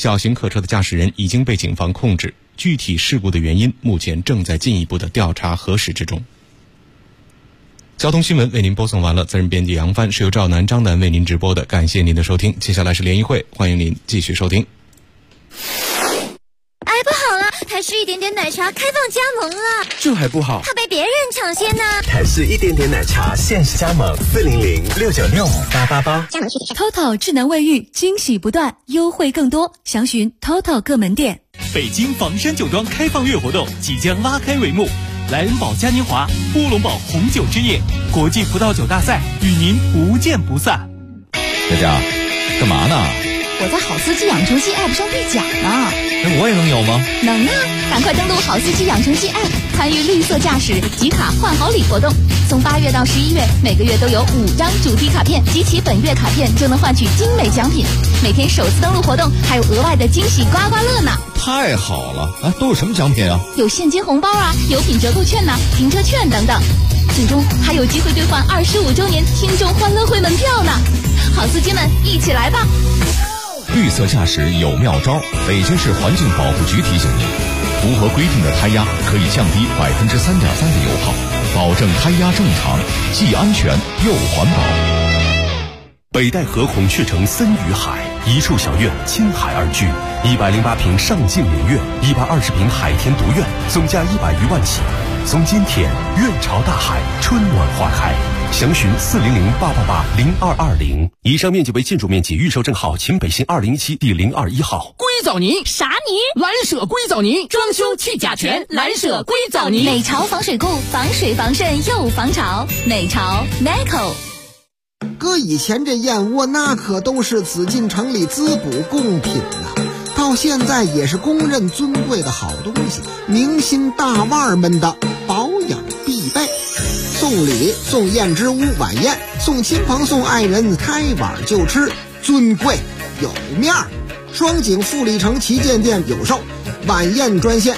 小型客车的驾驶人已经被警方控制，具体事故的原因目前正在进一步的调查核实之中。交通新闻为您播送完了，责任编辑杨帆，是由赵楠、张楠为您直播的，感谢您的收听。接下来是联谊会，欢迎您继续收听。 哎，不好了，台式一点点奶茶开放加盟了， 这还不好， 怕被别人抢先呢。 台式一点点奶茶限时加盟，400-696-5888。 加盟具体 TOTO 智能卫浴，惊喜不断，优惠更多，详询 TOTO 各门店。 北京房山酒庄开放月活动即将拉开帷幕，莱恩堡嘉年华、波龙堡红酒之夜、国际葡萄酒大赛与您不见不散。 佳佳，干嘛呢？ 我在好司机养成系 App 上兑奖呢。 我也能有吗？ 能啊，赶快登录好司机养成系 App， 参与绿色驾驶集卡换好礼活动。从8月到11月，每个月都有5张主题卡片，集齐本月卡片就能换取精美奖品。每天首次登录活动还有额外的惊喜刮刮乐呢。 太好了啊！都有什么奖品啊？ 有现金红包啊，有品折扣券呐、停车券等等。最终还有机会兑换25周年听众欢乐会门票呢。好司机们，一起来吧！ 绿色驾驶有妙招，北京市环境保护局提醒您，符合规定的胎压可以降低3.3%的油耗，保证胎压正常，既安全又环保。 北戴河孔雀城森与海，一处小院亲海而居，108平上镜连院，120平海天独院，总价100余万起。从今天，院朝大海，春暖花开。详询400-888-0220。以上面积为建筑面积，预售证号秦北新2017第021号。 硅藻泥啥泥？ 蓝舍硅藻泥，装修去甲醛，蓝舍硅藻泥。 美潮防水库，防水防渗又防潮。美潮 Meco。 搁以前这燕窝那可都是紫禁城里滋补贡品呐，到现在也是公认尊贵的好东西，明星大腕们的保养必备。送礼送燕之屋晚宴，送亲朋送爱人开碗就吃，尊贵有面儿。双井富力城旗舰店有售，晚宴专线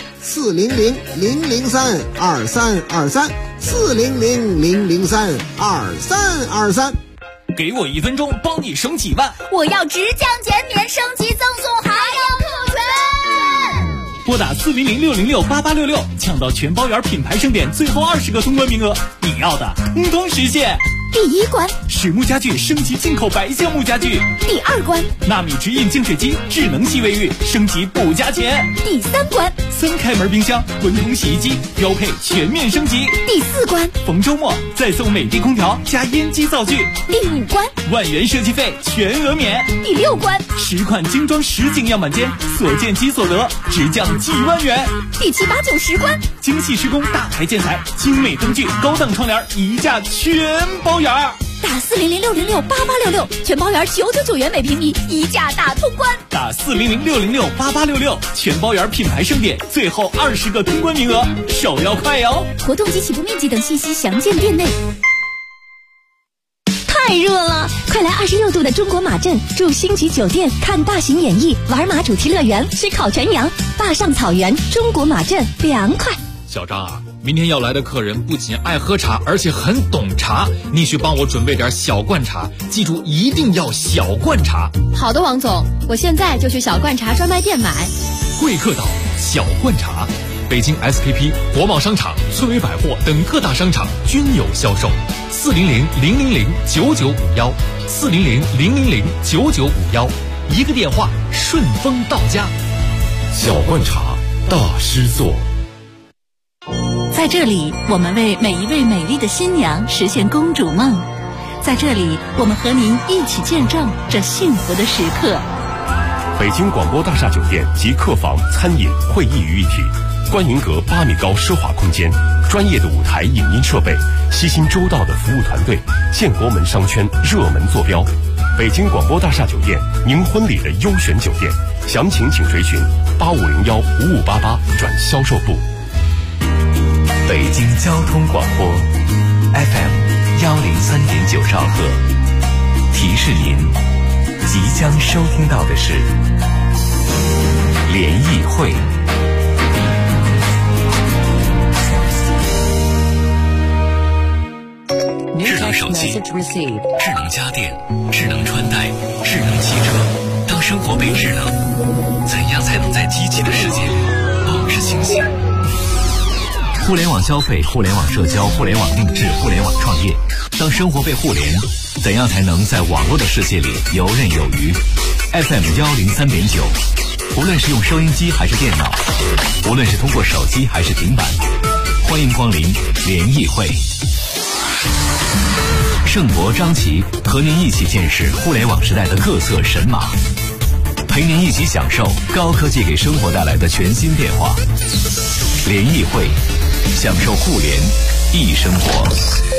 400-003-2323，400-003-2323。 给我1分钟，帮你省几万。 我要直降减免，升级赠送，还要特权。 拨打400-606-8866，抢到全包圆品牌盛典最后20个通关名额，你要的通通实现。 第1关， 实木家具升级进口白橡木家具。 第2关， 纳米直饮净水机智能洗卫浴升级不加钱。 第3关 ，3开门冰箱滚筒洗衣机标配全面升级。 第4关， 逢周末再送美的空调加烟机灶具。 第5关， 万元设计费全额免。 第6关 ，10款精装实景样板间，所见即所得，直降几万元。 第7、8、9、10关， 精细施工大台建材，精美灯具高档窗帘一价全包圆。 打400-606-8866，全包圆999元每平米，一价大通关。 打400-606-8866，全包圆品牌盛典最后20个通关名额，手要快哟！ 活动及起步面积等信息详见店内。太热了，快来26度的中国马镇，住星级酒店，看大型演艺，玩马主题乐园，吃烤全羊，坝上草原，中国马镇凉快。 小张啊，明天要来的客人不仅爱喝茶，而且很懂茶，你去帮我准备点小罐茶，记住一定要小罐茶。 好的，王总，我现在就去小罐茶专卖店买。 贵客岛小罐茶，北京 SKP、国贸商场、村委百货等各大商场均有销售。400-000-9951400-000-995一个电话，顺丰到家。 小罐茶，大师座。 在这里，我们为每一位美丽的新娘实现公主梦。在这里，我们和您一起见证这幸福的时刻。 北京广播大厦酒店集客房、餐饮、会议于一体，观云阁8米高奢华空间，专业的舞台影音设备，悉心周到的服务团队，建国门商圈热门坐标。北京广播大厦酒店，您婚礼的优选酒店，详情请垂询8501-5588转销售部。 北京交通广播 FM103.9兆赫，提示您即将收听到的是联谊会。智能手机、智能家电、智能穿戴、智能汽车，当生活被智能， 机器的世界保持清醒。互联网消费、互联网社交、互联网定制、互联网创业，当生活被互联，怎样才能在网络的世界里游刃有余？ FM103.9，无论是用收音机还是电脑，无论是通过手机还是平板，欢迎光临联谊会。盛博、张琪和您一起见识互联网时代的各色神马，陪您一起享受高科技给生活带来的全新变化。联谊会，享受互联易生活。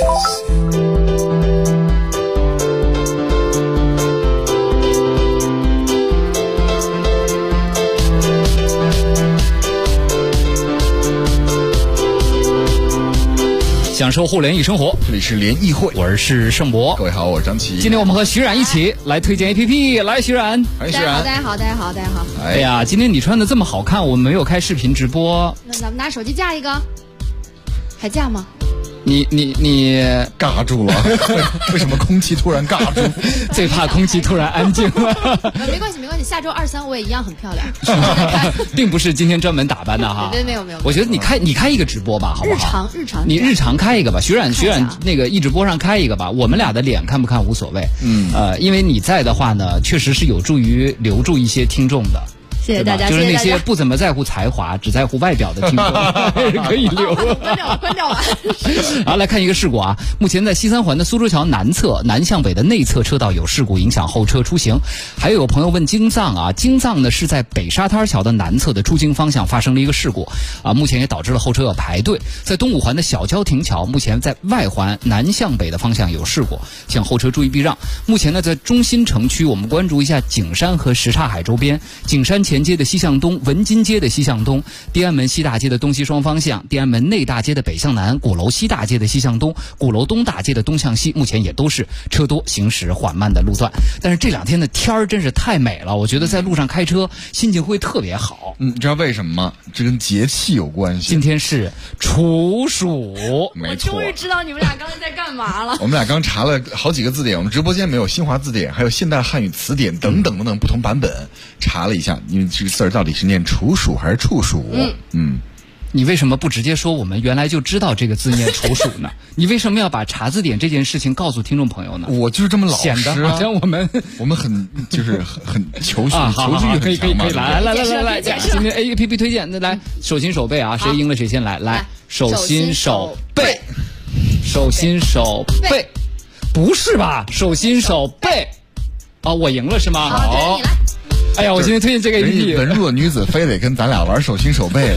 享受互联易生活， 这里是联谊会， 我是盛博， 各位好，我是张琪。 今天我们和徐冉一起来推荐 APP， 来徐冉， 大家好，大家好，大家好，大家好。 哎呀，今天你穿的这么好看，我们没有开视频直播， 那咱们拿手机架一个，还架吗？ 你尬住了，为什么空气突然尬住？ 最怕空气突然安静了。 没关系，没关系，下周2、3我也一样很漂亮。 并不是今天专门打扮的哈。 没有。 我觉得你开一个直播吧，好不好？ 日常。 你日常开一个吧，徐冉那个一直播上开一个吧，我们俩的脸看不看无所谓。因为你在的话呢，确实是有助于留住一些听众的。 谢谢大家， 就是那些不怎么在乎才华，只在乎外表的听众可以留。 关掉吧。 好，来看一个事故啊！目前在西三环的苏州桥南侧南向北的内侧车道有事故，影响后车出行。还有朋友问京藏啊，京藏呢是在北沙滩桥的南侧的出京方向发生了一个事故啊，目前也导致了后车要排队。在东五环的小交亭桥，目前在外环南向北的方向有事故，请后车注意避让。目前呢，在中心城区，我们关注一下景山和什刹海周边，景山前街的西向东，文津街的西向东，地安门西大街的东西双方向，地安门内大街的北向南，鼓楼西大街的西向东，鼓楼东大街的东向西，目前也都是车多行驶缓慢的路段。但是这两天的天儿真是太美了，我觉得在路上开车心情会特别好。 你知道为什么吗？这跟节气有关系。 今天是处暑， 没错。 我终于知道你们俩刚才在干嘛了。 我们俩刚查了好几个字典，我们直播间没有新华字典，还有现代汉语词典等等不同版本，查了一下，因为这个字儿到底是念处暑还是处暑？ 你为什么不直接说我们原来就知道这个字念处暑呢？你为什么要把查字典这件事情告诉听众朋友呢？ 我就是这么老实啊， 显得好像我们很求知可以来，今天 APP 推荐，那来手心手背啊，谁赢了谁先来手心手背，手心手背，不是吧？手心手背，我赢了是吗？ 好，你来。 哎呀，我今天推荐这个 APP， 文弱女子非得跟咱俩玩手心手背。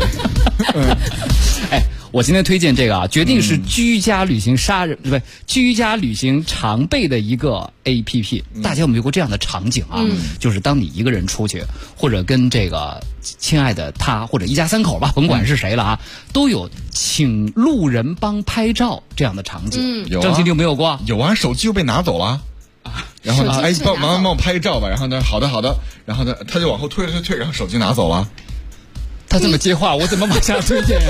我今天推荐这个啊，决定是居家旅行居家旅行常备的一个 APP。大家有没有过这样的场景啊？就是当你一个人出去，或者跟这个亲爱的他，或者一家三口吧，甭管是谁了啊，都有请路人帮拍照这样的场景。张琪，你有没有过？ 有啊，手机又被拿走了。然后呢？帮我拍个照吧。然后呢？好的。然后呢？他就往后退，然后手机拿走了。 他这么接话，我怎么往下推荐呀？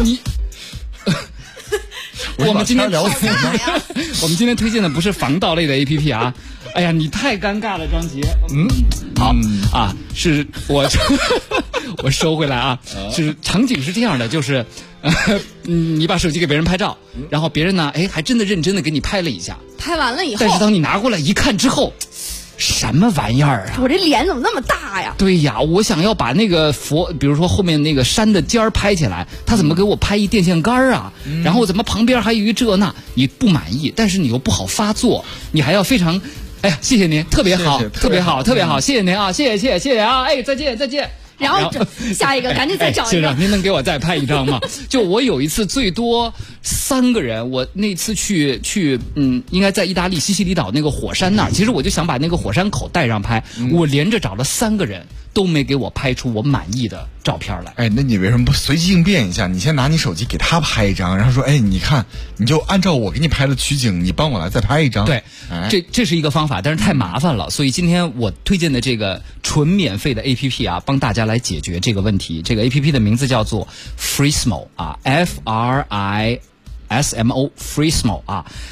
我们今天推荐的不是防盗类的 APP 啊。哎呀，你太尴尬了，张杰。好啊，是我收回来啊。是场景是这样的，就是你把手机给别人拍照，然后别人呢，还真的认真的给你拍了一下。 拍完了以后， 但是当你拿过来一看之后，什么玩意儿啊！ 我这脸怎么那么大呀？ 对呀，我想要把那个比如说后面那个山的尖儿拍起来，他怎么给我拍一电线杆啊？然后怎么旁边还有一这那？你不满意，但是你又不好发作，你还要非常，哎呀，谢谢您，特别好，特别好，谢谢您啊，谢谢啊，再见。 然后下一个赶紧再找一个。 先生，您能给我再拍一张吗？就我有一次最多3个人，我那次去应该在意大利西西里岛那个火山那儿，其实我就想把那个火山口带上拍，我连着找了3个人。都没给我拍出我满意的照片来。 那你为什么不随机应变一下？你先拿你手机给他拍一张，然后说，你看，你就按照我给你拍的取景，你帮我来再拍一张。 对，这是一个方法，但是太麻烦了，所以今天我推荐的这个纯免费的 APP 啊，帮大家来解决这个问题。这个 APP 的名字叫做 Freesmo 啊 ，FRISMO Freesmo 啊。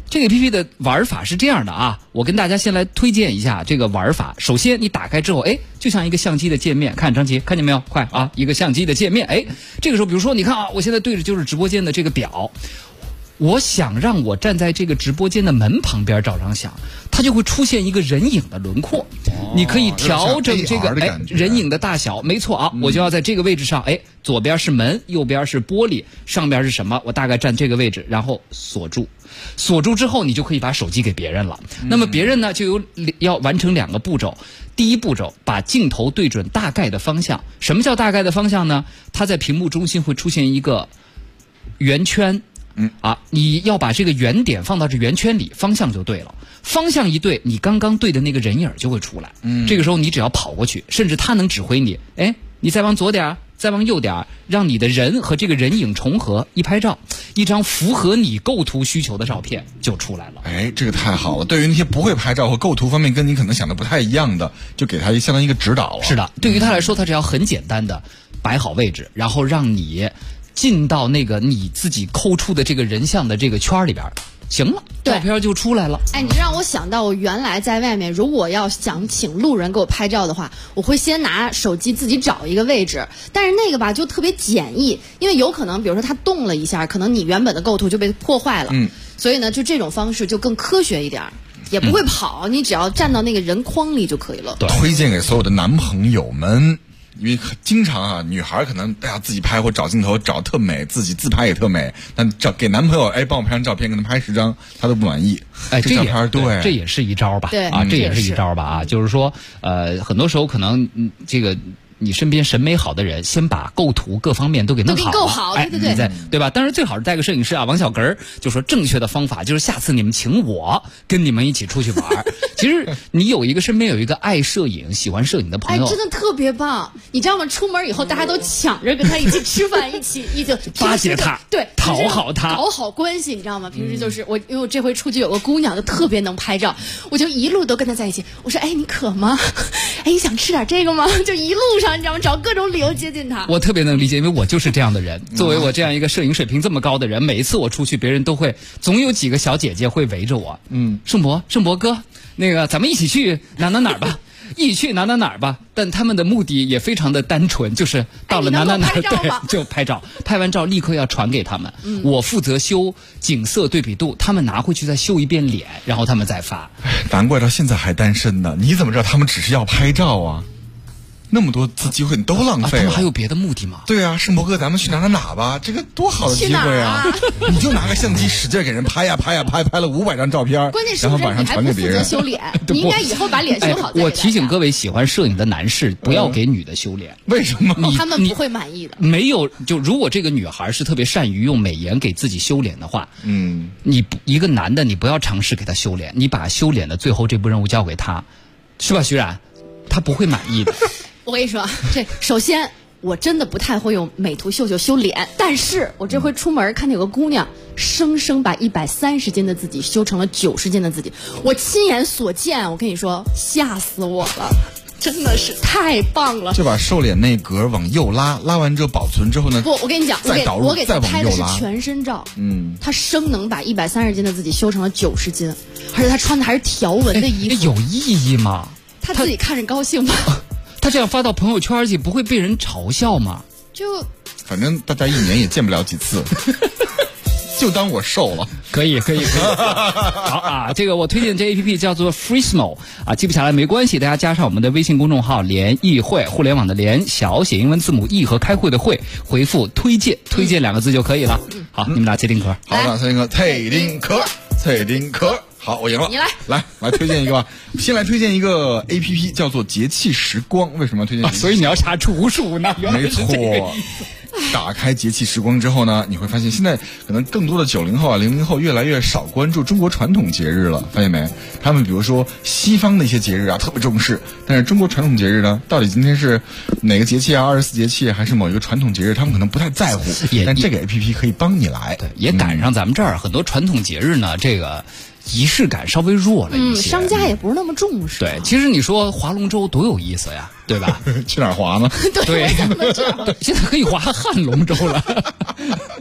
这个 APP 的玩法是这样的啊，我跟大家先来推荐一下这个玩法。首先你打开之后，就像一个相机的界面，看张琪，看见没有？快啊，一个相机的界面。这个时候比如说你看啊，我现在对着就是直播间的这个表，我想让我站在这个直播间的门旁边照张相，它就会出现一个人影的轮廓。你可以调整这个人影的大小，没错啊，我就要在这个位置上，左边是门，右边是玻璃，上边是什么？我大概站这个位置，然后锁住之后，你就可以把手机给别人了。那么别人呢，就要完成2个步骤。第一步骤，把镜头对准大概的方向。什么叫大概的方向呢？它在屏幕中心会出现一个圆圈。你要把这个圆点放到这圆圈里，方向就对了。方向一对，你刚刚对的那个人影就会出来。这个时候你只要跑过去，甚至他能指挥你，你再往左点，再往右点，让你的人和这个人影重合，一拍照，一张符合你构图需求的照片就出来了。 这个太好了。对于那些不会拍照和构图方面跟你可能想的不太一样的，就给他相当于一个指导了。 是的，对于他来说，他只要很简单的摆好位置，然后让你进到那个你自己抠出的这个人像的这个圈里边，行了，照片就出来了。 你让我想到我原来在外面，如果要想请路人给我拍照的话，我会先拿手机自己找一个位置，但是那个吧就特别简易，因为有可能比如说它动了一下，可能你原本的构图就被破坏了。所以呢，就这种方式就更科学一点，也不会跑，你只要站到那个人框里就可以了。 推荐给所有的男朋友们。因为经常啊，女孩可能自己拍或找镜头找特美，自己自拍也特美，但给男朋友帮我拍张照片，跟他拍10张，他都不满意。 这也是一招吧？这也是一招吧？啊，就是说很多时候可能这个。你身边审美好的人，先把构图各方面都给弄好了， 够好， 对吧？当然最好是带个摄影师啊，王小根就说正确的方法就是下次你们请我跟你们一起出去玩。其实你身边有一个爱摄影、喜欢摄影的朋友， 真的特别棒。你知道吗？出门以后大家都抢着跟他一起吃饭，一起巴结他， 对， 讨好他， 搞好关系，你知道吗？平时就是因为我这回出去有个姑娘就特别能拍照，我就一路都跟她在一起。我说你渴吗？你想吃点这个吗？就一路上。你知道吗？找各种理由接近他。 我特别能理解，因为我就是这样的人。作为我这样一个摄影水平这么高的人，每一次我出去，别人总有几个小姐姐会围着我。盛博哥，那个咱们一起去哪儿吧。一起去哪儿吧，但他们的目的也非常的单纯，就是到了哪儿对就拍照，拍完照立刻要传给他们。我负责修景色对比度，他们拿回去再修一遍脸，然后他们再发。 难怪到现在还单身呢，你怎么知道他们只是要拍照啊？那么多次机会你都浪费了， 他们还有别的目的吗？ 对啊，盛博哥，咱们去哪吧，这个多好的机会啊！你就拿个相机使劲给人拍了500张照片， 关键是然后晚上传给别人。 修脸，你应该以后把脸修好。 我提醒各位喜欢摄影的男士，不要给女的修脸。 为什么？ 他们不会满意的。 没有，就如果这个女孩是特别善于用美颜给自己修脸的话，你一个男的，你不要尝试给他修脸，你把修脸的最后这步任务交给他，是吧，徐冉？他不会满意的。 我跟你说，首先我真的不太会用美图秀秀修脸，但是我这回出门看见有个姑娘生生把130斤的自己修成了90斤的自己，我亲眼所见，我跟你说吓死我了，真的是太棒了。 就把瘦脸那格往右拉完之后保存之后呢， 不，我跟你讲，我给他拍的是全身照，他生能把130斤的自己修成了90斤，而且他穿的还是条纹的衣服， 有意义吗？ 他自己看着高兴吗？ 他这样发到朋友圈去，不会被人嘲笑吗？ 反正大家1年也见不了几次，就当我瘦了。 可以。好啊，这个我推荐这 APP 叫做 Freesmo 啊，记不下来没关系，大家加上我们的微信公众号联谊会，互联网的联，小写英文字母 E 和开会的会，回复推荐2个字就可以了。好，你们俩猜丁壳。 好的，猜丁壳。好，我赢了。 你来推荐一个吧。先来推荐一个 APP， 叫做节气时光。为什么要推荐？ 所以你要查处暑呢？ 没错。打开节气时光之后呢，你会发现现在可能更多的90后啊、00后越来越少关注中国传统节日了，发现没？他们比如说西方的一些节日啊特别重视，但是中国传统节日呢，到底今天是哪个节气啊，24节气还是某一个传统节日，他们可能不太在乎。但这个 APP 可以帮你来。 对，也赶上咱们这儿很多传统节日呢，这个仪式感稍微弱了一些， 商家也不是那么重视。 对，其实你说划龙舟多有意思呀，对吧？ 去哪儿划呢？ 对， 现在可以划汉龙舟了。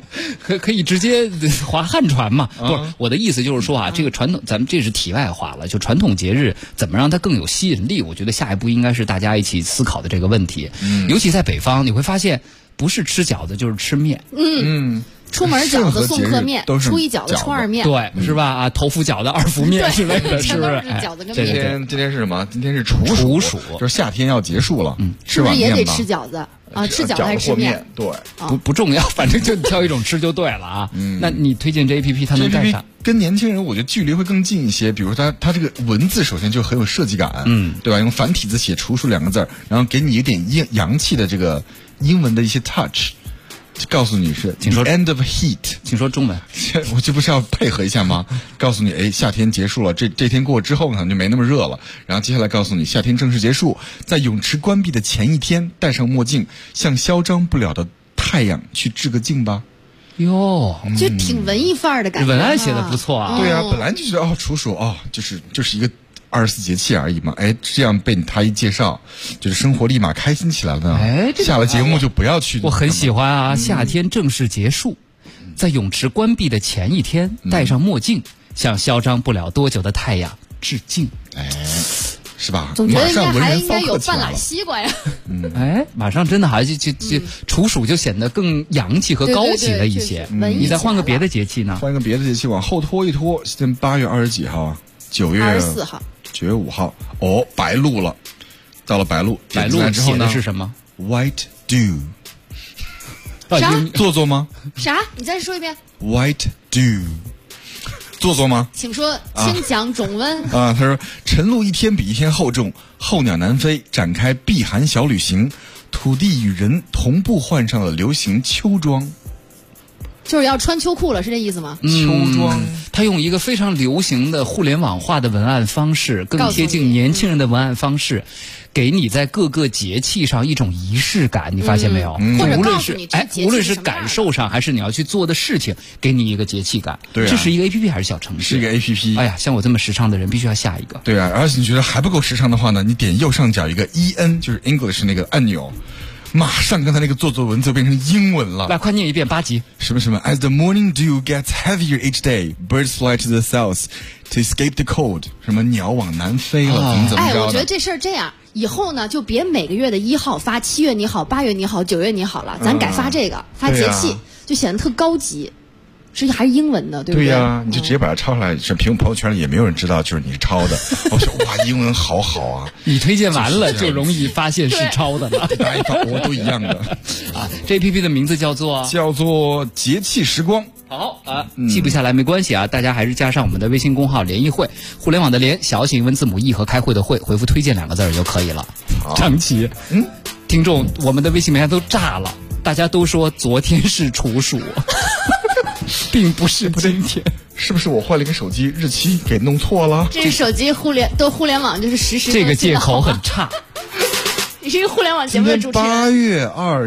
可以直接划汉船嘛？不是，我的意思就是说啊，这个传统，咱们这是题外话了。就传统节日怎么让它更有吸引力？我觉得下一步应该是大家一起思考的这个问题。尤其在北方，你会发现不是吃饺子就是吃面。 出门饺子送客面，初一饺子初二面， 对，是吧？啊，头伏饺子二伏面之类的，是不是？ 饺子跟面。 今天是什么？今天是处暑，就是夏天要结束了，吃碗面吧。 是不是也得吃饺子啊？吃饺子还是吃面？ 对， 不重要，反正就挑一种吃就对了啊。那你推荐这 APP 它能干啥？ 跟年轻人我觉得距离会更近一些。比如它这个文字首先就很有设计感，对吧？用繁体字写处暑2个字，然后给你一点洋气的这个英文的一些 touch。告诉你是，请说 end of heat， 请说中文。 我这不是要配合一下吗？告诉你，夏天结束了，这天过之后呢就没那么热了。然后接下来告诉你，夏天正式结束，在泳池关闭的前一天，戴上墨镜，向嚣张不了的太阳去致个敬吧。 哟， 就挺文艺范儿的感觉。 文案写的不错啊。 对啊，本来就觉得处暑就是一个24节气而已嘛，这样被他一介绍，就是生活立马开心起来了呢。下了节目就不要去。 我很喜欢啊，夏天正式结束，在泳池关闭的前一天，戴上墨镜，向嚣张不了多久的太阳致敬。 是吧？ 总觉得应该有半拉西瓜呀。 马上真的好像就处暑就显得更洋气和高级了一些。你再换个别的节气呢？ 换一个别的节气往后拖一拖，现在8月20几号啊？9月 24号。9 月5号，白露了，到了白露之后呢是什么 ？White dew， 啥？ 做吗？ 啥？你再说一遍。 White dew， 做吗？ 请说，请讲中文。 他说晨露一天比一天厚重，候鸟南飞，展开避寒小旅行，土地与人同步换上了流行秋装。 就是要穿秋裤了，是这意思吗？ 秋装， 他用一个非常流行的互联网化的文案方式，更贴近年轻人的文案方式，给你在各个节气上一种仪式感，你发现没有？ 或者无论是感受上，还是你要去做的事情，给你一个节气感。 对， 这是一个 APP 还是小程序？ 是一个 APP。 哎呀，像我这么时尚的人，必须要下一个。 对啊，而且你觉得还不够时尚的话呢，你点右上角一个 EN， 就是 English 那个按钮。马上刚才那个做文字变成英文了。 来，快念一遍8集。 什么 As the morning dew gets heavier each day, birds fly to the south to escape the cold。什么鸟往南飞了，怎么着的？ 我觉得这事儿这样，以后呢就别每个月的1号发7月你好、8月你好、9月你好了，咱改发这个，发节气，就显得特高级。这还是英文的，对不对？ 对呀，你就直接把它抄下来，屏朋友圈里也没有人知道就是你是抄的。我说哇，英文好好啊！ 你推荐完了就容易发现是抄的了。 大家我都一样的啊。这 APP 的名字叫做节气时光。 好啊，记不下来没关系啊，大家还是加上我们的微信公号联谊会，互联网的联，小写英文字母 E 和开会的会，回复推荐2个字就可以了。张琪，听众，我们的微信名单都炸了，大家都说昨天是处暑。并不是今天， 是不是我换了一个手机，日期给弄错了？ 这手机互联网就是实时。 这个借口很差。 你是一个互联网节目的主持人。 8月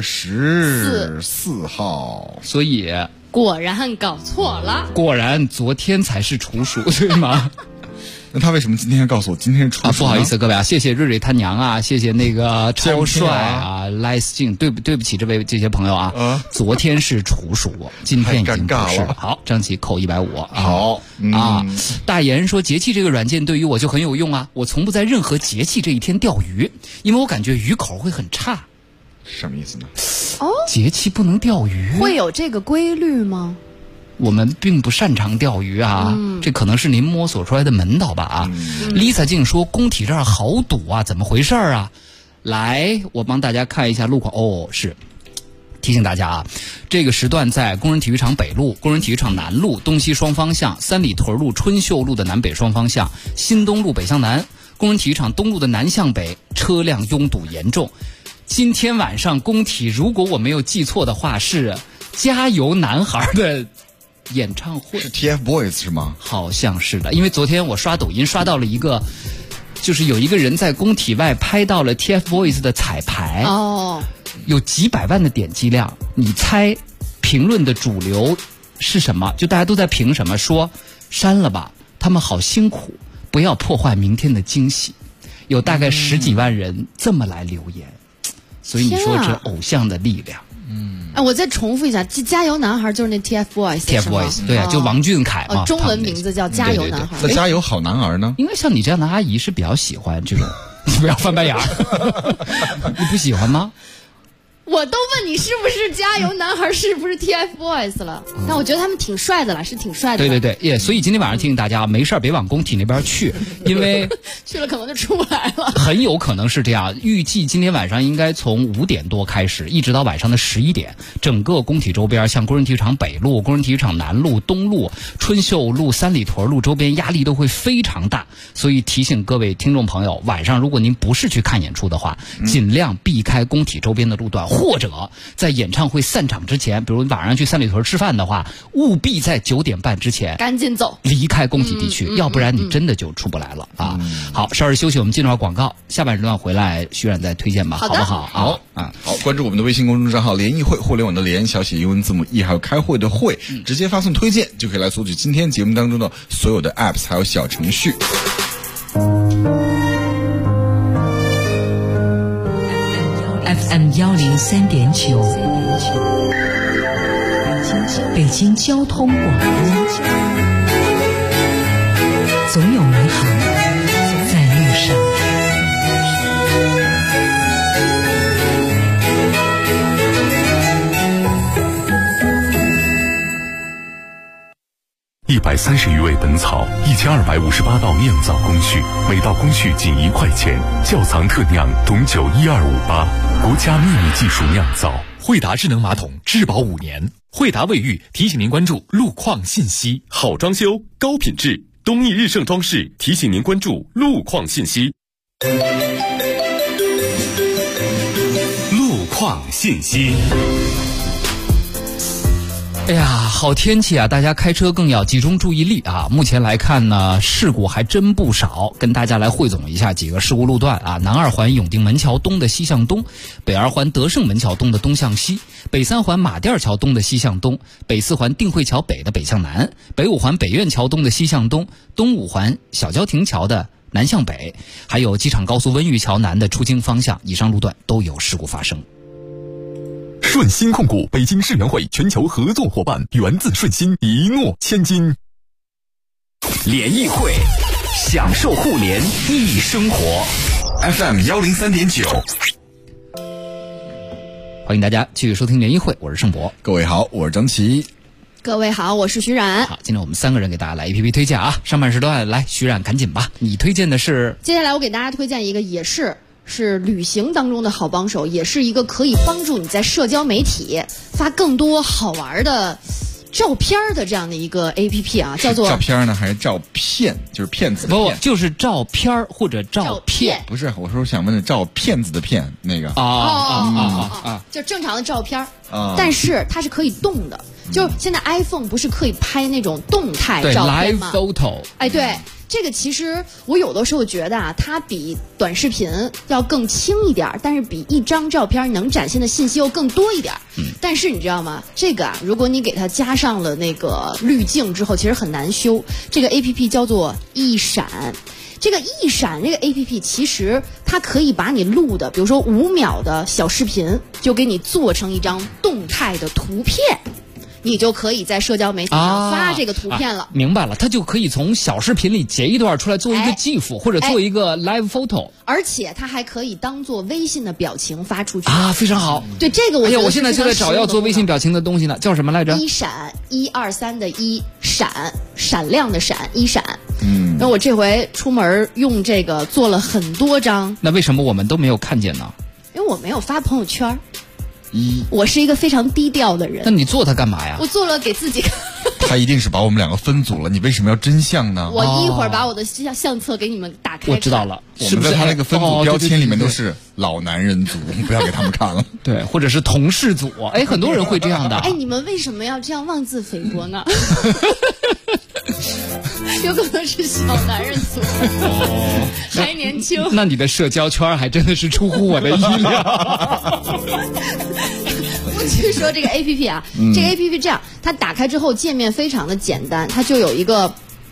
24号， 所以果然搞错了。 果然昨天才是处暑，对吗？ 那他为什么今天告诉我今天是处暑？ 不好意思各位啊，谢谢瑞瑞他娘啊，谢谢那个超帅啊，赖斯静，对不起这些朋友啊，昨天是处暑，今天已经不是了。好，张琪扣150。 好大言说节气这个软件对于我就很有用啊，我从不在任何节气这一天钓鱼，因为我感觉鱼口会很差。 什么意思呢？ 节气不能钓鱼， 会有这个规律吗？ 我们并不擅长钓鱼啊，这可能是您摸索出来的门道吧啊。Lisa 静说工体这儿好堵啊，怎么回事啊？来，我帮大家看一下路况。是提醒大家啊，这个时段在工人体育场北路、工人体育场南路东西双方向、三里屯路、春秀路的南北双方向、新东路北向南、工人体育场东路的南向北车辆拥堵严重。今天晚上工体，如果我没有记错的话，是加油男孩的演唱会， 是 TFBOYS 是吗？ 好像是的，因为昨天我刷抖音刷到了一个，就是有一个人在工体外拍到了 TFBOYS 的彩排，有几百万的点击量。你猜评论的主流是什么？就大家都在评什么？说删了吧，他们好辛苦，不要破坏明天的惊喜。有大概10几万人这么来留言，所以你说这偶像的力量。 哎，我再重复一下，加油男孩就是那 TFBOYS， 对啊，就王俊凯嘛。 中文名字叫加油男孩。 那加油好男儿呢？ 应该像你这样的阿姨是比较喜欢这种。你不要翻白眼儿，你不喜欢吗？ 我都问你是不是加油男孩，是不是 TFBOYS 了？但我觉得他们挺帅的了，是挺帅的。 对，所以今天晚上提醒大家，没事别往工体那边去，因为去了可能就出不来了。 很有可能是这样。预计今天晚上应该从5点多开始，一直到晚上的11点，整个工体周边，像工人体育场北路、工人体育场南路、东路、春秀路、三里屯路周边压力都会非常大。所以提醒各位听众朋友，晚上如果您不是去看演出的话，尽量避开工体周边的路段。或者在演唱会散场之前，比如晚上去三里屯吃饭的话，务必在9点半之前赶紧走， 离开工体地区，要不然你真的就出不来了啊！好，稍事休息，我们进入广告，下半时段回来，徐冉再推荐吧，好不好？ 好，关注我们的微信公众账号"联谊会"，互联网的联，小写英文字母 E， 还有开会的会，直接发送推荐就可以来索取今天节目当中的所有的 apps 还有小程序。 FM 103.9，北京交通广播，总有美好在路上。 130余味本草，1258道酿造工序，每道工序仅1块钱。窖藏特酿董酒12588，国家秘密技术酿造。 惠达智能马桶质保5年。惠达卫浴提醒您关注路况信息。 好装修，高品质，东义日盛装饰提醒您关注路况信息。路况信息。 哎呀，好天气啊！大家开车更要集中注意力啊！目前来看呢，事故还真不少，跟大家来汇总一下几个事故路段啊：南二环永定门桥东的西向东，北二环德胜门桥东的东向西，北三环马甸桥东的西向东，北四环定慧桥北的北向南，北五环北苑桥东的西向东，东五环小交亭桥的南向北，还有机场高速温榆桥南的出京方向，以上路段都有事故发生。 顺鑫控股，北京世园会全球合作伙伴，源自顺鑫，一诺千金。 联谊会，享受互联易生活。 FM 103.9， 欢迎大家继续收听联谊会，我是盛博。 各位好，我是张琪。 各位好，我是徐冉。 好，今天我们3个人给大家来 APP 推荐啊。上半时段来，徐冉赶紧吧，你推荐的是？ 接下来我给大家推荐一个，也是旅行当中的好帮手，也是一个可以帮助你在社交媒体发更多好玩的照片的这样的一个 APP 啊，叫做照片呢还是照片？就是骗子的骗， 不就是照片或者照片？ 不是，我说想问的照骗子的骗那个就正常的照片但是它是可以动的，就是现在 iPhone 不是可以拍那种动态照片吗？ 对 ，Live Photo。 哎，对。这个其实我有的时候觉得啊，它比短视频要更轻一点，但是比一张照片能展现的信息又更多一点。但是你知道吗？这个啊，如果你给它加上了那个滤镜之后，其实很难修。这个 APP 叫做一闪。这个一闪这个 APP 其实它可以把你录的，比如说5秒的小视频，就给你做成一张动态的图片。你就可以在社交媒体上发这个图片了。 明白了，它就可以从小视频里截一段出来做一个 GIF，或者做一个 Live Photo。 而且它还可以当做微信的表情发出去啊，非常好。 对，这个我觉得我现在就在找要做微信表情的东西呢，叫什么来着？ 一闪123的一闪，闪亮的闪，一闪。那我这回出门用这个做了很多张。 那为什么我们都没有看见呢？ 因为我没有发朋友圈。我是一个非常低调的人。 那你做它干嘛呀？ 我做了给自己看。 他一定是把我们2个分组了，你为什么要真相呢？ 我一会儿把我的相册给你们打开。 我知道了， 我们在他那个分组标签里面都是老男人组，不要给他们看了。 对，或者是同事组，哎，很多人会这样的。 哎，你们为什么要这样妄自菲薄呢？有可能是小男人组，还年轻。 那你的社交圈还真的是出乎我的意料。 继续说这个 APP 啊，这个 APP 这样，它打开之后界面非常的简单，它就有一个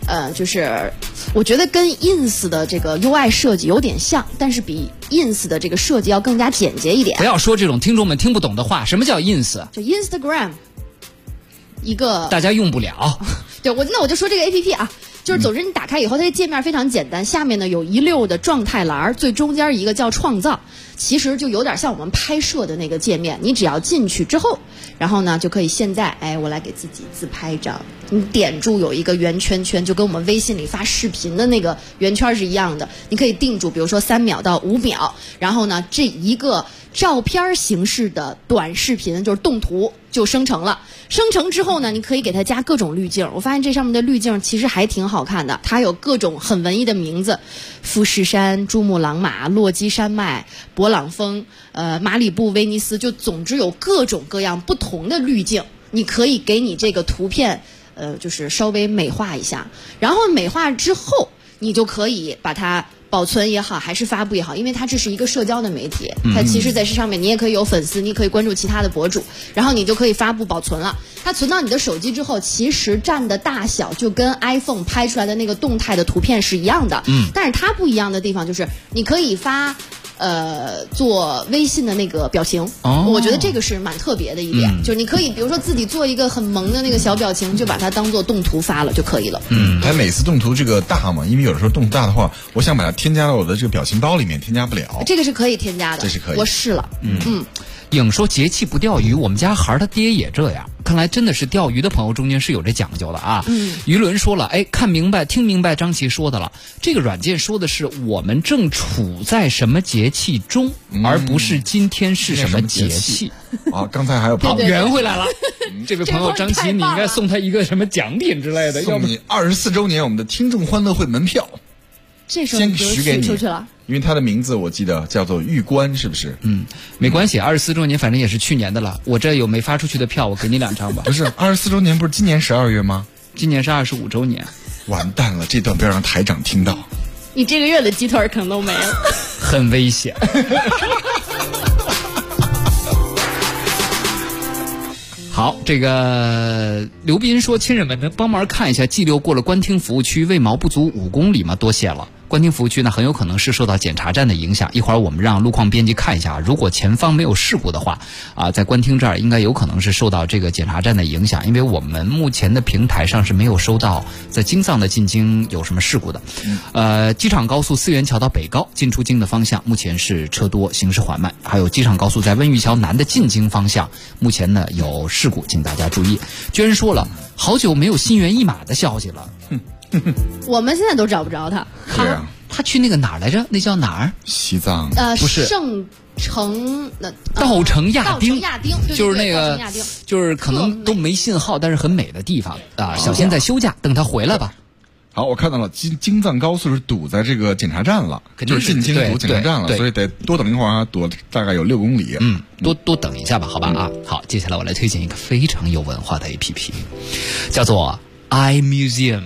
就是我觉得跟 ins 的这个 UI 设计有点像，但是比 ins 的这个设计要更加简洁一点。 不要说这种听众们听不懂的话。什么叫 ins？ 就 Instagram 一个大家用不了。 对，那我就说这个 APP 啊，就是总之你打开以后，它的界面非常简单，下面呢有一溜的状态栏，最中间一个叫创造，其实就有点像我们拍摄的那个界面。你只要进去之后，然后呢就可以现在我来给自己自拍一张，你点住有一个圆圈圈，就跟我们微信里发视频的那个圆圈是一样的，你可以定住，比如说3秒到5秒，然后呢这一个照片形式的短视频就是动图就生成了。生成之后呢，你可以给它加各种滤镜。我发现这上面的滤镜其实还挺好看的，它有各种很文艺的名字：富士山、珠穆朗玛、落基山脉、勃朗峰、马里布、威尼斯，就总之有各种各样不同的滤镜。你可以给你这个图片，就是稍微美化一下，然后美化之后，你就可以把它保存也好，还是发布也好，因为它这是一个社交的媒体，它其实在这上面你也可以有粉丝，你可以关注其他的博主，然后你就可以发布保存了。它存到你的手机之后，其实占的大小就跟 iPhone 拍出来的那个动态的图片是一样的，但是它不一样的地方就是你可以发做微信的那个表情，我觉得这个是蛮特别的一点，就是你可以比如说自己做一个很萌的那个小表情，就把它当做动图发了就可以了。 它每次动图这个大嘛，因为有的时候动图大的话，我想把它添加到我的这个表情包里面，添加不了。 这个是可以添加的， 这是可以， 我试了。 影说节气不钓鱼，我们家孩儿他爹也这样，看来真的是钓鱼的朋友中间是有这讲究的啊。于伦说了，看明白听明白张琪说的了，这个软件说的是我们正处在什么节气中，而不是今天是什么节气。 刚才还有朋友圆回来了。这位朋友张琪，你应该送他一个什么奖品之类的， 送你24周年我们的听众欢乐会门票。 这时候你就许出去了， 因为他的名字我记得叫做玉关，是不是？ 没关系，24周年反正也是去年的了，我这有没发出去的票，我给你2张吧。 不是24周年，不是今年12月吗？ 今年是25周年。 完蛋了，这段不要让台长听到。 你这个月的鸡腿可能都没了， 很危险。好，这个刘斌说，亲人们能帮忙看一下 G6过了官厅服务区为毛不足5公里吗？多谢了。官厅服务区呢，很有可能是受到检查站的影响。一会儿我们让路况编辑看一下，如果前方没有事故的话，在官厅这儿应该有可能是受到这个检查站的影响，因为我们目前的平台上是没有收到在京藏的进京有什么事故的。机场高速四元桥到北高进出京的方向目前是车多，行驶缓慢。还有机场高速在温榆桥南的进京方向，目前呢有事故，请大家注意。娟说了，好久没有心猿意马的消息了。 我们现在都找不着他。 他去那个哪儿来着？那叫哪儿？ 西藏。 不是圣城稻城亚丁， 就是那个，就是可能都没信号，但是很美的地方啊。小仙在休假，等他回来吧。 好，我看到了，京藏高速是堵在这个检查站了，就是进京堵检查站了，所以得多等一会儿啊，堵大概有6公里。 多等一下吧，好吧啊。好，接下来我来推荐一个非常有文化的 APP， 叫做 iMuseum。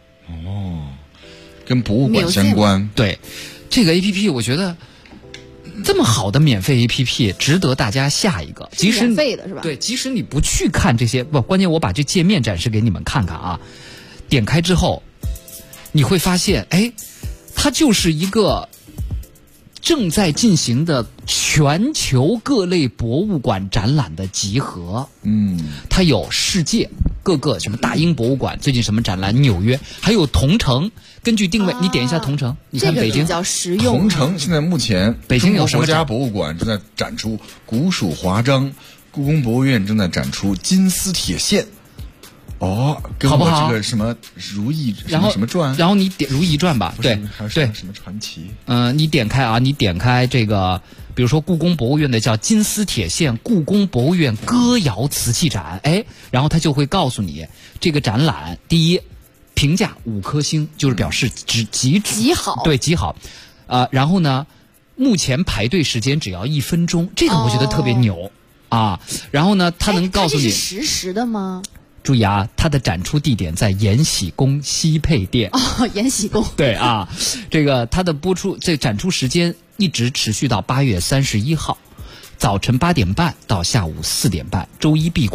跟博物馆相关。 对，这个 APP 我觉得这么好的免费 APP 值得大家下一个。即使免费的是吧？ 对，即使你不去看这些，关键我把这界面展示给你们看看啊。点开之后，你会发现，它就是一个正在进行的全球各类博物馆展览的集合。它有世界各个什么大英博物馆最近什么展览，纽约，还有同城。根据定位，你点一下同城，你看北京。 这个比较实用。 同城现在目前北京有什么？ 国家博物馆正在展出古蜀华章，故宫博物院正在展出金丝铁线。跟我这个什么如懿什么传， 然后你点如懿传吧，对， 还有什么传奇？ 你点开这个，比如说故宫博物院的叫金丝铁线故宫博物院歌谣瓷器展，然后它就会告诉你这个展览，第一评价5颗星，就是表示极好，对，极好。然后呢，目前排队时间只要1分钟，这个我觉得特别牛啊。然后呢，它能告诉你这是实时的吗？ 注意啊，它的展出地点在延禧宫西配店。 延禧宫。 对啊，这个它的这展出时间一直持续到8月31号，早晨8点半到下午4点半，周一闭馆。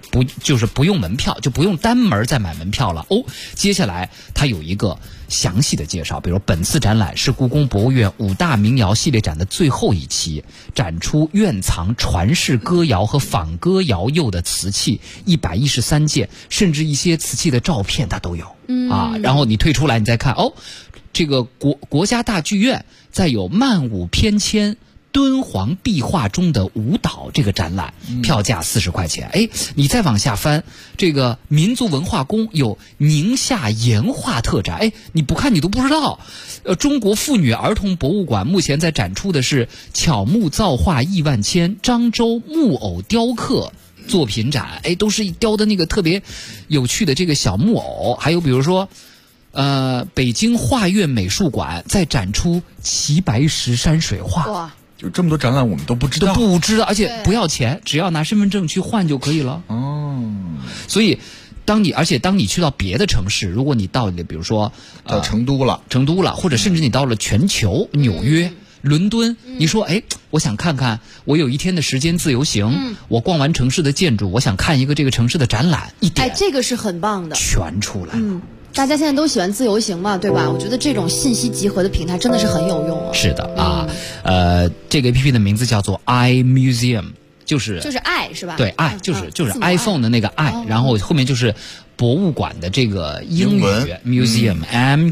不用门票，就不用单门再买门票了哦。接下来它有一个详细的介绍，比如本次展览是故宫博物院5大民谣系列展的最后一期，展出院藏传世歌谣和仿歌谣釉的瓷器113件，甚至一些瓷器的照片它都有啊。然后你退出来，你再看哦，这个国家大剧院再有曼舞翩跹敦煌壁画中的舞蹈这个展览，票价40块钱。哎，你再往下翻，这个民族文化宫有宁夏岩画特展，哎，你不看你都不知道。中国妇女儿童博物馆目前在展出的是巧木造画亿万千漳州木偶雕刻作品展，哎，都是雕的那个特别有趣的这个小木偶。还有比如说北京画院美术馆在展出齐白石山水画。 哇， 有这么多展览我们都不知道， 而且不要钱，只要拿身份证去换就可以了。 哦， 所以当你去到别的城市，如果你到比如说到成都了， 或者甚至你到了全球纽约、伦敦，你说哎，我想看看，我有一天的时间自由行，我逛完城市的建筑，我想看一个这个城市的展览，一点哎，这个是很棒的， 全出来了。 大家现在都喜欢自由行嘛，对吧？我觉得这种信息集合的平台真的是很有用啊。 是的啊，这个 APP 的名字叫做 iMuseum， 就是爱是吧？ 对，爱就是 iPhone 的那个爱，然后后面就是博物馆的这个英语 Museum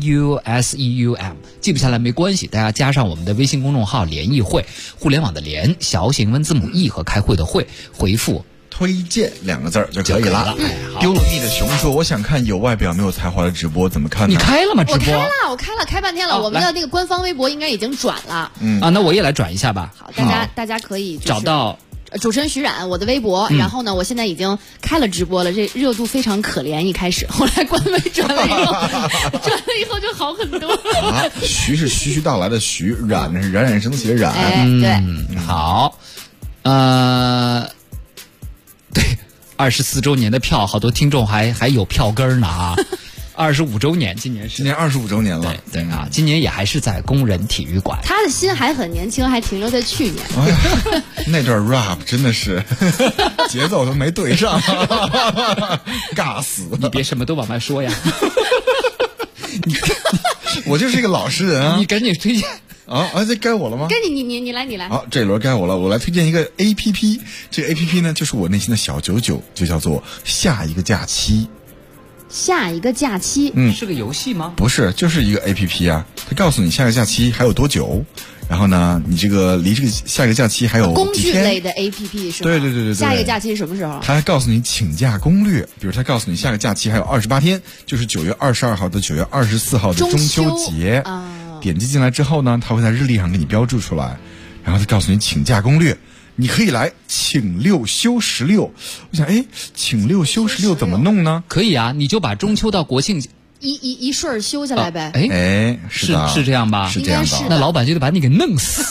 MUSEUM， 记不下来没关系，大家加上我们的微信公众号联谊会，互联网的联，小写英文字母 E 和开会的会，回复推荐2个字就可以了。丢了地的熊说：“我想看有外表没有才华的直播，怎么看呢？” 你开了吗？直播？ 我开了，开半天了。我们的那个官方微博应该已经转了。 那我也来转一下吧。 好，大家可以找到主持人徐冉我的微博，然后呢，我现在已经开了直播了，这热度非常可怜。一开始，后来官微转了以后就好很多。 徐是徐徐到来的徐，冉是冉冉升起的冉。 对， 好，对，24周年的票，好多听众还有票根呢啊！25周年，今年 25周年了， 对啊，今年也还是在工人体育馆。 他的心还很年轻，还停留在去年。 那段 rap 真的是节奏都没对上，尬死！ 你别什么都往外说呀！ 我就是一个老实人啊！ 你赶紧推荐。 这该我了吗？ 该你来。 好，这一轮该我了，我来推荐一个 APP。这个 APP 呢，就是我内心的小99，就叫做下一个假期。 下一个假期， 是个游戏吗？ 不是，就是一个 APP 啊。它告诉你下个假期还有多久，然后呢，你这个离这个下一个假期还有工具类的 APP 是吧？ 对。 下一个假期是什么时候？ 它还告诉你请假攻略，比如它告诉你下个假期还有28天，就是9月22号到9月24号的中秋节。点击进来之后呢，它会在日历上给你标注出来，然后它告诉你请假攻略，你可以来请6休16。我想，请6休16怎么弄呢？ 可以啊，你就把中秋到国庆一顺休下来呗。 是这样吧？ 是这样的。 那老板就得把你给弄死。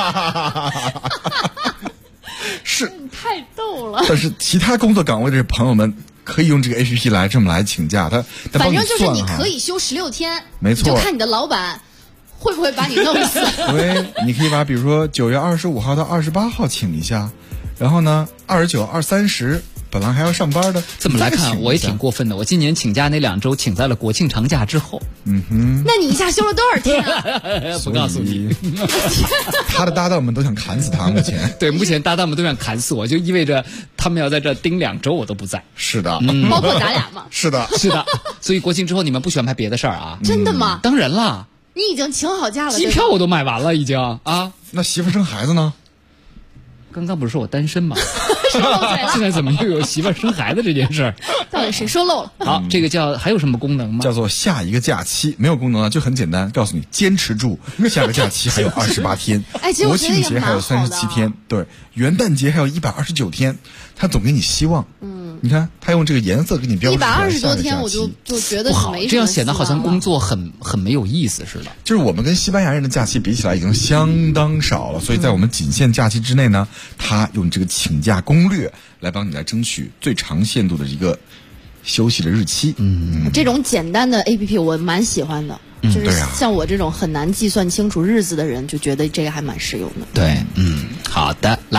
是太逗了。 但是其他工作岗位的朋友们可以用这个 APP 来这么来请假，它反正就是你可以休16天， 没错， 就看你的老板会不会把你弄死。 对，你可以把比如说9月25号到28号请一下，然后呢29、30本来还要上班的。 这么来看，我也挺过分的。我今年请假那2周请在了国庆长假之后。 那你一下休了多少天啊？ 不告诉你。 他的搭档们都想砍死他，目前。 对，目前搭档们都想砍死我，就意味着他们要在这盯2周，我都不在。 是的， 包括咱俩嘛。 是的。 所以国庆之后你们不喜欢排别的事儿啊？ 真的吗？ 当然啦。 你已经请好假了， 机票我都买完了，已经啊。 那媳妇生孩子呢？ 刚刚不是说我单身吗？现在怎么又有媳妇生孩子这件事儿？ 到底谁说漏了？ 好，这个还有什么功能吗？ 叫做下一个假期，没有功能啊，就很简单，告诉你坚持住，下个假期还有28天，国庆节还有37天，对，元旦节还有129天，他总给你希望。你看他用这个颜色给你标出来 120多天，我就觉得不好，这样显得好像工作很没有意思似的。 就是我们跟西班牙人的假期比起来已经相当少了，所以在我们仅限假期之内呢，他用这个请假攻略来帮你来争取最长限度的一个休息的日期。 这种简单的 APP 我蛮喜欢的。就是像我这种很难计算清楚日子的人，就觉得这个还蛮实用的。 对，好的，来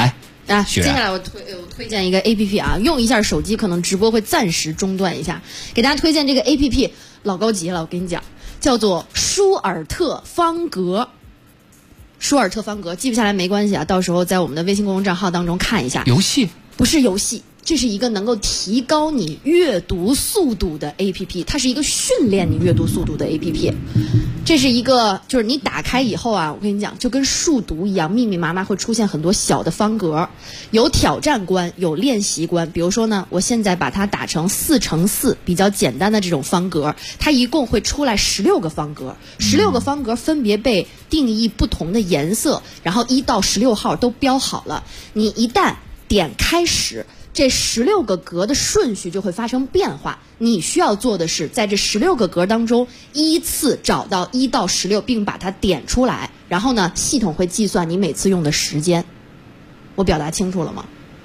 啊，接下来我推荐一个 APP 啊，用一下手机可能直播会暂时中断一下，给大家推荐这个 APP 老高级了，我跟你讲，叫做舒尔特方格。舒尔特方格记不下来没关系啊，到时候在我们的微信公众账号当中看一下。 游戏不是游戏，这是一个能够提高你阅读速度的 APP， 它是一个训练你阅读速度的 APP。这是一个，就是你打开以后啊，我跟你讲，就跟数独一样，密密麻麻会出现很多小的方格，有挑战关，有练习关。比如说呢，我现在把它打成4×4，比较简单的这种方格，它一共会出来16个方格，16个方格分别被定义不同的颜色，然后1到16号都标好了。你一旦点开始，这16个格的顺序就会发生变化。你需要做的是，在这16个格当中依次找到1到16，并把它点出来。然后呢，系统会计算你每次用的时间。我表达清楚了吗？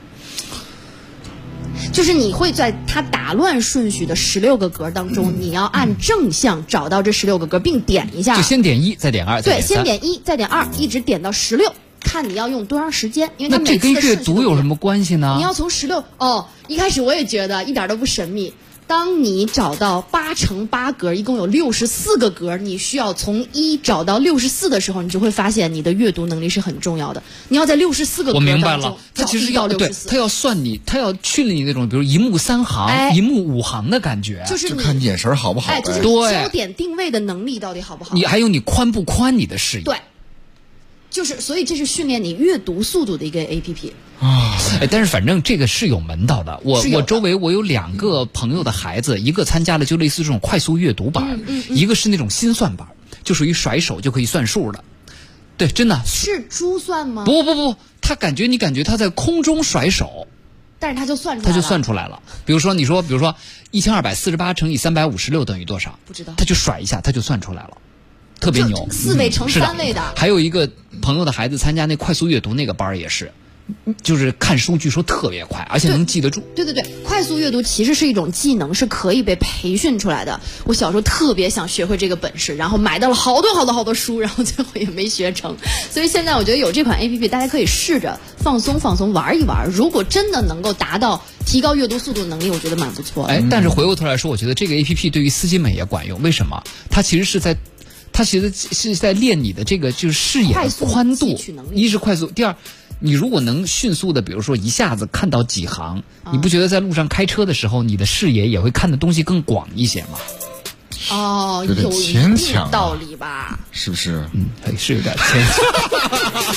就是你会在它打乱顺序的16个格当中，你要按正向找到这16个格，并点一下。 就先点1，再点2， 对，先点1，再点2，一直点到16。看你要用多长时间，因为它每次的那这跟阅读有什么关系呢？ 你要从16一开始我也觉得一点都不神秘。当你找到8×8格，一共有64个格，你需要从1找到64的时候，你就会发现你的阅读能力是很重要的。你要在64个格当中， 我明白了，它其实要对，它要算你，它要训练你那种，比如1目3行、1目5行的感觉， 就是看你眼神好不好， 就是焦点定位的能力到底好不好？ 你还有你宽不宽你的视野？ 对。就是所以这是训练你阅读速度的一个 APP 啊。但是反正这个是有门道的。我周围我有2个朋友的孩子，一个参加了就类似这种快速阅读班，一个是那种心算班，就属于甩手就可以算数的。对，真的是珠算吗？ 不，他感觉他在空中甩手， 但是他就算出来了。 比如说1248乘以356等于多少？ 不知道。 他就甩一下，他就算出来了。特别牛 ，4位乘3位的。 还有一个朋友的孩子参加那快速阅读那个班也是，就是看书据说特别快，而且能记得住。 对，快速阅读其实是一种技能，是可以被培训出来的。我小时候特别想学会这个本事，然后买到了好多书，然后最后也没学成。所以现在我觉得有这款 APP， 大家可以试着放松玩一玩。如果真的能够达到提高阅读速度能力，我觉得蛮不错的。 但是回过头来说，我觉得这个 APP 对于司机们也管用。为什么？它其实是在练你的这个就是视野的宽度，一是快速，第二，你如果能迅速的，比如说一下子看到几行，你不觉得在路上开车的时候，你的视野也会看的东西更广一些吗？ 有一定道理吧？ 是不是？ 是有点牵强。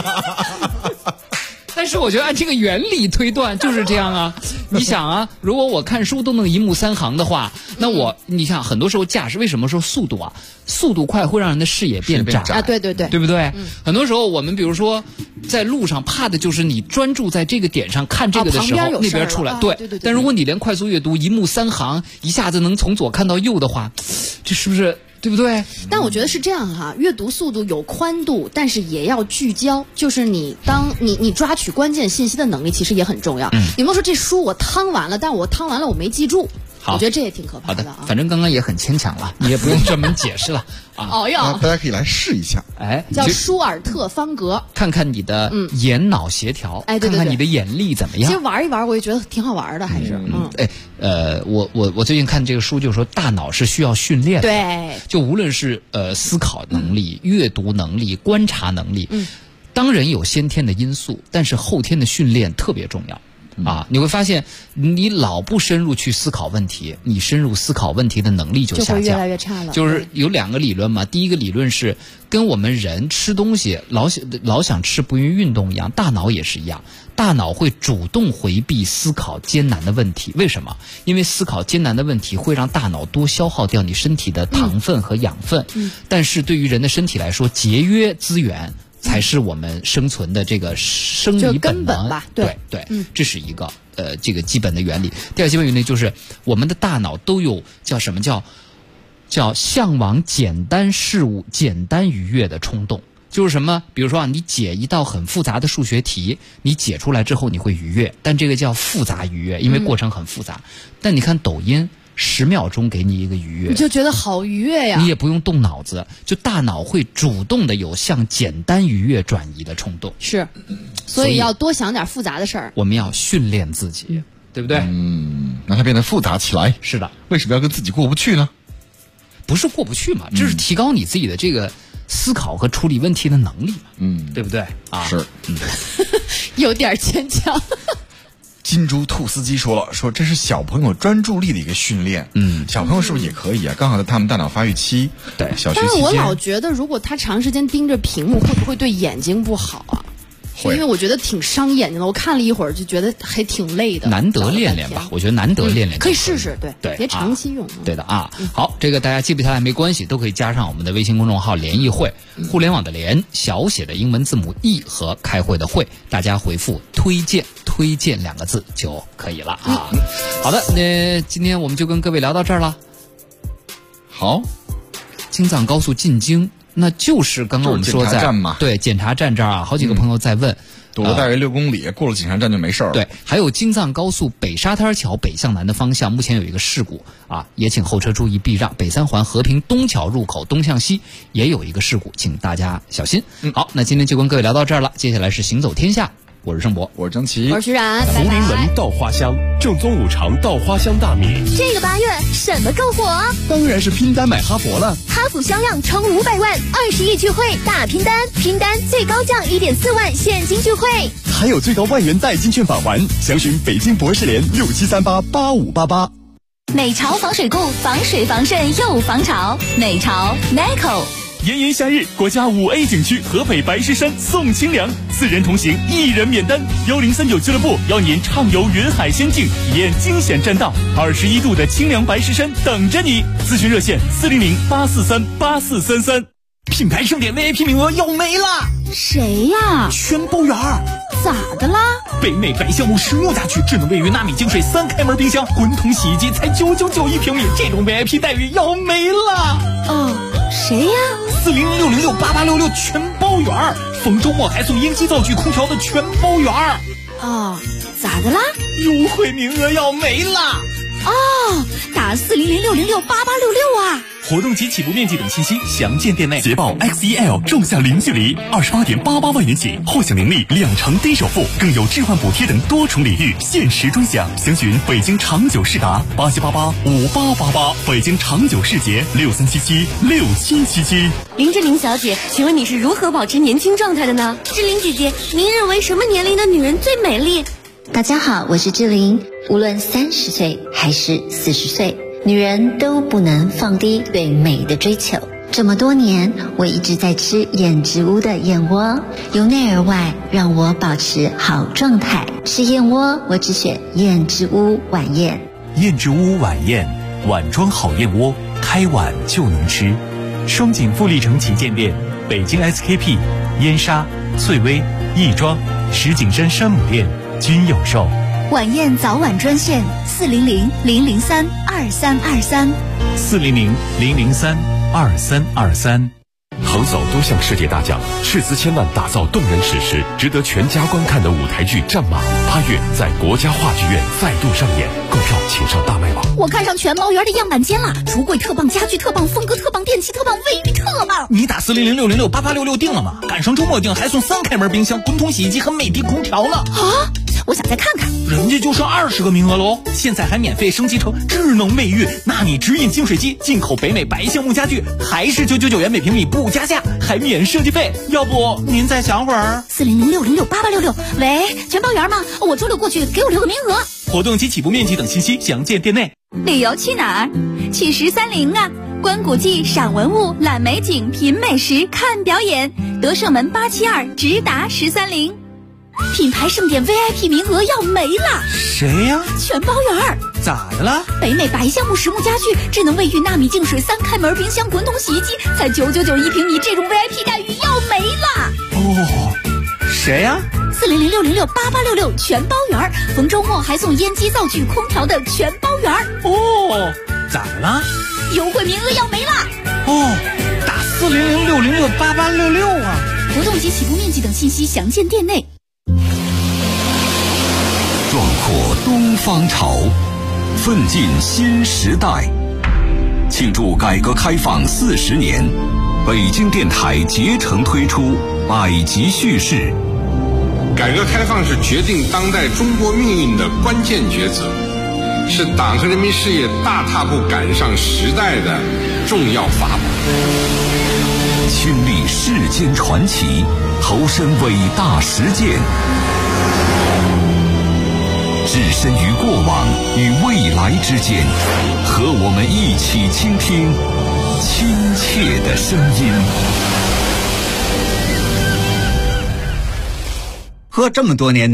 但是我觉得按这个原理推断就是这样啊。你想啊，如果我看书都能1目3行的话，那你想很多时候驾驶，为什么说速度快会让人的视野变窄啊？对， 对不对？很多时候我们比如说在路上怕的就是你专注在这个点上看这个的时候，那边出来，对。但如果你连快速阅读1目3行一下子能从左看到右的话，这是不是？对不对？ 但我觉得是这样哈，阅读速度有宽度，但是也要聚焦。就是你抓取关键信息的能力其实也很重要。有没有说这书我趟完了，但我趟完了我没记住？我觉得这也挺可怕的啊。 反正刚刚也很牵强了，你也不用专门解释了啊。 大家可以来试一下。 叫舒尔特方格， 看看你的眼脑协调，看看你的眼力怎么样。 其实玩一玩，我也觉得挺好玩的，还是我最近看这个书，就是说大脑是需要训练的。 对， 就无论是思考能力、阅读能力、观察能力，当然有先天的因素，但是后天的训练特别重要。你会发现，你老不深入去思考问题，你深入思考问题的能力就下降， 就会越来越差了。 就是有2个理论嘛，第一个理论是跟我们人吃东西老想吃不愿意运动一样，大脑也是一样，大脑会主动回避思考艰难的问题。为什么？因为思考艰难的问题会让大脑多消耗掉你身体的糖分和养分。但是对于人的身体来说，节约资源才是我们生存的这个生理本能吧？ 对，这是一个这个基本的原理。第二基本原理就是我们的大脑都有叫什么叫向往简单事物、简单愉悦的冲动。就是什么？比如说你解一道很复杂的数学题，你解出来之后你会愉悦，但这个叫复杂愉悦，因为过程很复杂。但你看抖音 10秒钟给你一个愉悦， 你就觉得好愉悦呀。 你也不用动脑子，就大脑会主动的有向简单愉悦转移的冲动。 是，所以要多想点复杂的事儿。 我们要训练自己，对不对？ 让它变得复杂起来。 是的。 为什么要跟自己过不去呢？ 不是过不去嘛，这是提高你自己的这个思考和处理问题的能力嘛。对不对啊？ 是。 有点牵强。 金猪兔司机说了，说这是小朋友专注力的一个训练。小朋友是不是也可以啊？刚好在他们大脑发育期， 对， 小学期间。 但是我老觉得，如果他长时间盯着屏幕，会不会对眼睛不好啊？因为我觉得挺伤眼睛的，我看了一会儿就觉得还挺累的。 难得练练吧，我觉得难得练练可以试试， 对， 别长期用。 对的啊。好，这个大家记不下来没关系，都可以加上我们的微信公众号“联谊会”，互联网的联，小写的英文字母 E 和开会的会，大家回复推荐2个字就可以了啊。好的，那今天我们就跟各位聊到这儿了。 好， 京藏高速进京。那就是刚刚我们说在对检查站这儿啊，好几个朋友在问， 堵了大约6公里，过了检查站就没事了。 对，还有京藏高速北沙滩桥北向南的方向，目前有一个事故啊，也请后车注意避让。北三环和平东桥入口东向西也有一个事故，请大家小心。好，那今天就跟各位聊到这儿了，接下来是行走天下。我是盛博， 我是张琪， 我是徐冉。 福临门稻花香，正宗五常稻花香大米。 这个8月什么够火？ 当然是拼单买哈佛了。 哈弗销量冲500万，20亿聚会大拼单，拼单最高降1.4万现金聚会， 还有最高万元代金券返还。详询北京博士联67388588。 美潮防水固，防水防渗又防潮。美潮 Nico。 炎炎夏日，国家5A 景区河北白石山送清凉，4人同行1人免单。1039俱乐部邀您畅游云海仙境，体验惊险栈道，21度的清凉白石山等着你。咨询热线400-843-8433。 品牌盛典 VIP 名额要没了。 谁呀？ 全包圆。 咋的啦？ 北美白橡木实木家具，智能卫浴纳米净水3开门冰箱，滚筒洗衣机才999一平米，这种 VIP 待遇要没了。 谁呀 ？400-606-8866全包圆，逢周末还送烟机灶具空调的全包圆。 咋的啦？ 优惠名额要没了。 打400-606-8866啊！ 活动及起步面积等信息详见店内。 捷豹 XEL 仲夏零距离28.88万元起，后享年利2成低首付，更有置换补贴等多重礼遇，限时专享。详询北京长久世达87885888，北京长久世捷63776777。 林志玲小姐，请问你是如何保持年轻状态的呢？ 志玲姐姐，您认为什么年龄的女人最美丽？ 大家好，我是志玲。无论30岁还是40岁，女人都不能放低对美的追求。这么多年，我一直在吃燕之屋的燕窝，由内而外让我保持好状态。吃燕窝，我只选燕之屋晚宴。 燕之屋晚宴，碗装好燕窝，开碗就能吃。双井富力城旗舰店、北京 SKP、燕莎、翠微、亦庄、石景山山姆店均有售。 晚宴早晚专线400-003-2323。 400-003-2323。 横扫多项世界大奖，斥资千万打造动人史诗，值得全家观看的舞台剧《战马》8月在国家话剧院再度上演，购票请上大麦网。 我看上全包圆的样板间了，橱柜特棒，家具特棒，风格特棒，电器特棒，卫浴特棒。 你打400-606-8866订了吗？赶上周末订还送3开门冰箱、滚筒洗衣机和美的空调呢。 我想再看看。 人家就剩20个名额喽，现在还免费升级成智能卫浴，纳米直饮净水机，进口北美白橡木家具，还是999元每平米不加价，还免设计费。要不您再想会儿 ？400-606-8866。喂，全包圆吗？我周6过去，给我留个名额。 活动及起步面积等信息详见店内。 旅游去哪儿？去1030啊！观古迹、赏文物、览美景、品美食、看表演。德胜门872，直达1030。 品牌盛典 VIP 名额要没了。 谁呀？ 全包圆。 咋的了？ 北美白橡木实木家具，智能卫浴纳米净水3开门冰箱，滚筒洗衣机才999一平米，这种 VIP 待遇要没了。 谁呀 ？400-606-8866全包圆，逢周末还送烟机灶具空调的全包圆。 咋了？ 优惠名额要没了。 打400-606-8866啊！ 活动及起步面积等信息详见店内。 壮阔东方潮， 奋进新时代。庆祝改革开放40年，北京电台竭诚推出百集叙事。 改革开放是决定当代中国命运的关键抉择，是党和人民事业大踏步赶上时代的重要法宝。 亲历世间传奇，投身伟大实践，置身于过往与未来之间，和我们一起倾听亲切的声音。 喝这么多年